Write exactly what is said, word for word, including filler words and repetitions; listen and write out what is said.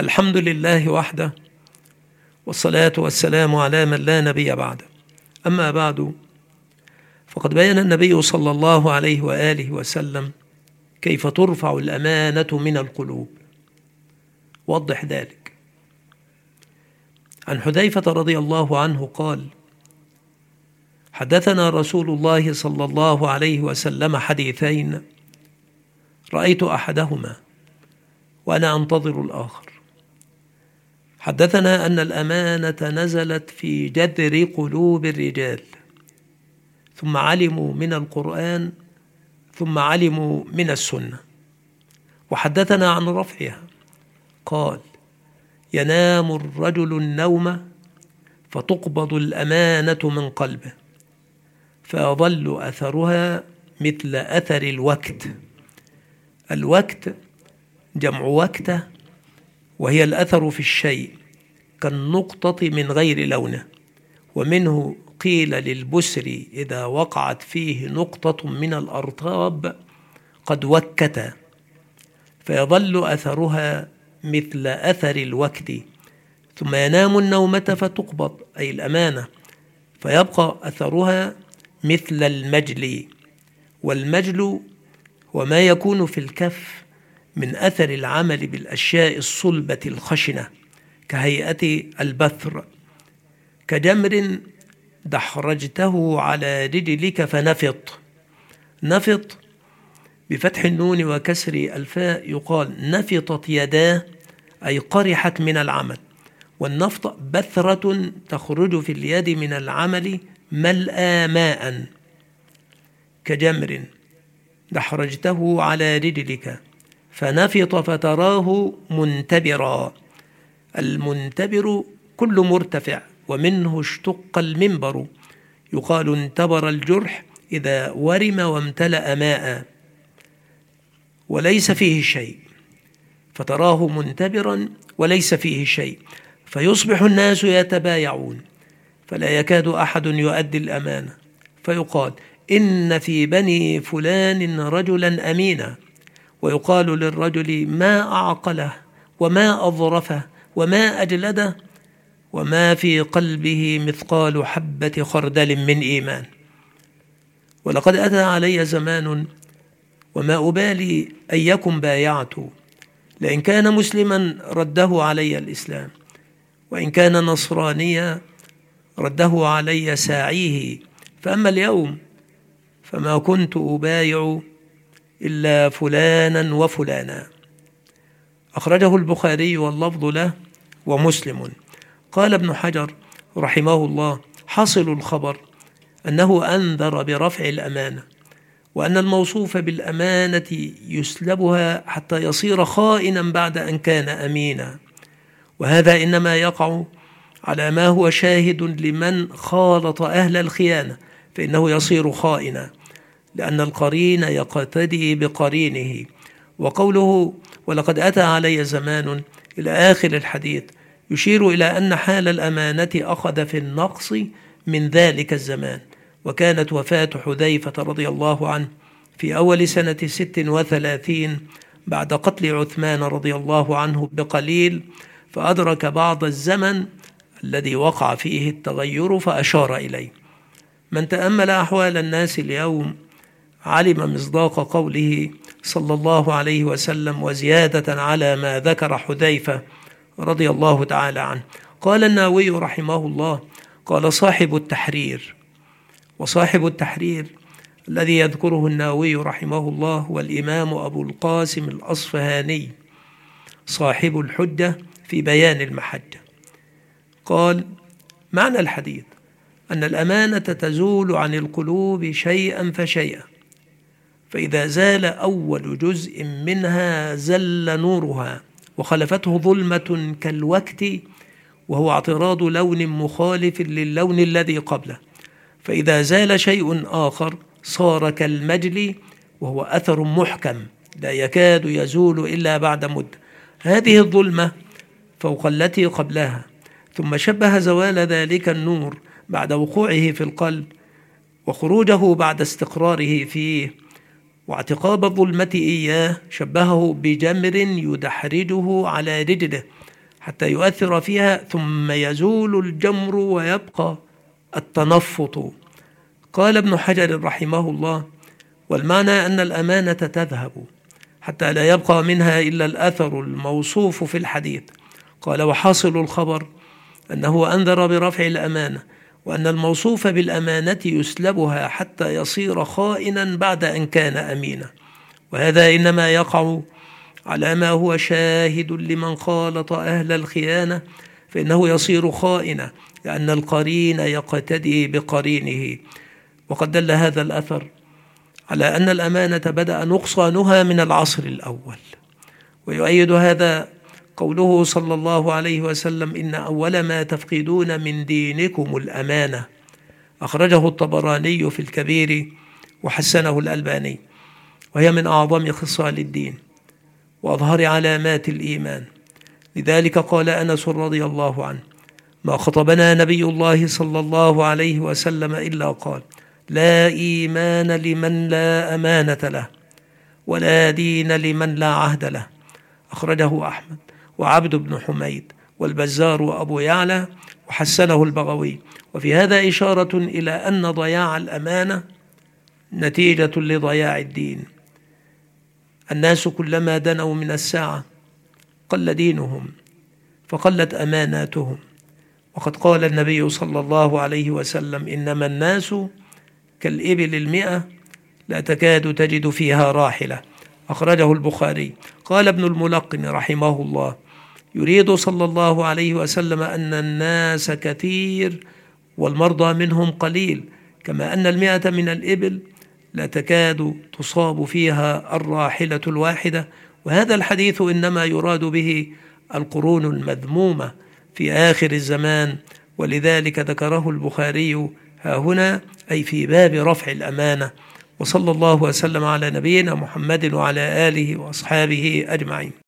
الحمد لله وحده، والصلاة والسلام على من لا نبي بعده. أما بعد، فقد بين النبي صلى الله عليه وآله وسلم كيف ترفع الأمانة من القلوب. وضح ذلك. عن حذيفة رضي الله عنه قال: حدثنا رسول الله صلى الله عليه وسلم حديثين رأيت أحدهما وأنا أنتظر الآخر. حدثنا أن الأمانة نزلت في جذر قلوب الرجال، ثم علموا من القرآن، ثم علموا من السنة. وحدثنا عن رفعها قال: ينام الرجل النوم فتقبض الأمانة من قلبه فيظل أثرها مثل أثر الوكت. الوكت جمع وكتة، وهي الأثر في الشيء كالنقطة من غير لونه، ومنه قيل للبسر إذا وقعت فيه نقطة من الأرطاب قد وكت، فيظل أثرها مثل أثر الوكت. ثم ينام النومة فتقبض، أي الأمانة، فيبقى أثرها مثل المجل. والمجل هو ما يكون في الكف من أثر العمل بالأشياء الصلبة الخشنة كهيئة البثر. كجمر دحرجته على رجلك فنفط. نفط بفتح النون وكسر الفاء يقال نفطت يداه، أي قرحت من العمل. والنفط بثرة تخرج في اليد من العمل ملأى ماء. كجمر دحرجته على رجلك فنفط فتراه منتبرا. المنتبر كل مرتفع، ومنه اشتق المنبر. يقال انتبر الجرح إذا ورم وامتلأ ماء وليس فيه شيء، فتراه منتبرا وليس فيه شيء، فيصبح الناس يتبايعون فلا يكاد أحد يؤدي الأمانة، فيقال إن في بني فلان رجلا أمينا، ويقال للرجل ما أعقله وما أظرفه وما أجلده وما في قلبه مثقال حبة خردل من إيمان. ولقد أتى علي زمان وما أبالي أيكم بايعت، لئن كان مسلما رده علي الإسلام، وإن كان نصرانيا رده علي ساعيه. فأما اليوم فما كنت أبايع إلا فلانا وفلانا. أخرجه البخاري واللفظ له ومسلم. قال ابن حجر رحمه الله: حاصل الخبر أنه أنذر برفع الأمانة، وأن الموصوف بالأمانة يسلبها حتى يصير خائنا بعد أن كان أمينا. وهذا إنما يقع على ما هو شاهد لمن خالط أهل الخيانة، فإنه يصير خائنا، لأن القرين يقتدي بقرينه. وقوله ولقد أتى علي زمان إلى آخر الحديث يشير إلى أن حال الأمانة أخذ في النقص من ذلك الزمان. وكانت وفاة حذيفة رضي الله عنه في أول سنة ست وثلاثين بعد قتل عثمان رضي الله عنه بقليل، فأدرك بعض الزمن الذي وقع فيه التغير فأشار إليه. من تأمل أحوال الناس اليوم علم مصداق قوله صلى الله عليه وسلم، وزيادة على ما ذكر حذيفة رضي الله تعالى عنه. قال النووي رحمه الله: قال صاحب التحرير. وصاحب التحرير الذي يذكره النووي رحمه الله هو الإمام أبو القاسم الأصفهاني صاحب الحجة في بيان المحجة. قال: معنى الحديث أن الأمانة تزول عن القلوب شيئا فشيئا، فإذا زال أول جزء منها زل نورها وخلفته ظلمة كالوكت، وهو اعتراض لون مخالف للون الذي قبله. فإذا زال شيء آخر صار كالمجل، وهو أثر محكم لا يكاد يزول إلا بعد مدة. هذه الظلمة فوق التي قبلها. ثم شبه زوال ذلك النور بعد وقوعه في القلب وخروجه بعد استقراره فيه واعتقاب الظلمة إياه، شبهه بجمر يدحرجه على رجله حتى يؤثر فيها، ثم يزول الجمر ويبقى التنفط. قال ابن حجر رحمه الله: والمعنى أن الأمانة تذهب حتى لا يبقى منها إلا الأثر الموصوف في الحديث. قال: وحاصل الخبر أنه أنذر برفع الأمانة، وأن الموصوف بالأمانة يسلبها حتى يصير خائنا بعد أن كان أمينا. وهذا إنما يقع على ما هو شاهد لمن خالط أهل الخيانة، فإنه يصير خائنا لأن القرين يقتدي بقرينه. وقد دل هذا الأثر على أن الأمانة بدأ نقصانها من العصر الأول. ويؤيد هذا قوله صلى الله عليه وسلم: إن أول ما تفقدون من دينكم الأمانة. أخرجه الطبراني في الكبير وحسنه الألباني، وهي من أعظم خصال الدين وأظهر علامات الإيمان. لذلك قال أنس رضي الله عنه: ما خطبنا نبي الله صلى الله عليه وسلم إلا قال: لا إيمان لمن لا أمانة له، ولا دين لمن لا عهد له. أخرجه أحمد وعبد بن حميد والبزار وأبو يعلى وحسنه البغوي. وفي هذا إشارة إلى أن ضياع الأمانة نتيجة لضياع الدين. الناس كلما دنوا من الساعة قل دينهم فقلت أماناتهم. وقد قال النبي صلى الله عليه وسلم: إنما الناس كالإبل المئة لا تكاد تجد فيها راحلة. أخرجه البخاري. قال ابن الملقن رحمه الله: يريد صلى الله عليه وسلم أن الناس كثير والمرضى منهم قليل، كما أن المئة من الإبل لا تكاد تصاب فيها الراحلة الواحدة. وهذا الحديث إنما يراد به القرون المذمومة في آخر الزمان، ولذلك ذكره البخاري ها هنا، أي في باب رفع الأمانة. وصلى الله وسلم على نبينا محمد وعلى آله وأصحابه أجمعين.